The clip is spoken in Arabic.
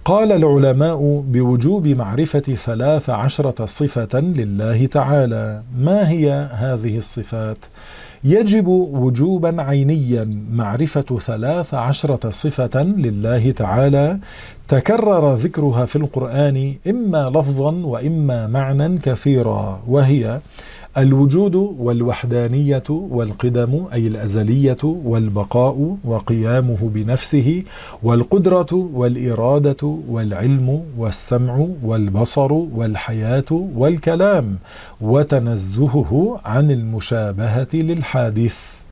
قال العلماء بوجوب معرفة 13 صفة لله تعالى. ما هي هذه الصفات؟ يجب وجوبا عينيا معرفة 13 صفة لله تعالى تكرر ذكرها في القرآن إما لفظا وإما معنى كثيرا، وهي الوجود والوحدانية والقدم أي الأزلية والبقاء وقيامه بنفسه والقدرة والإرادة والعلم والسمع والبصر والحياة والكلام وتنزهه عن المشابهة للحادث.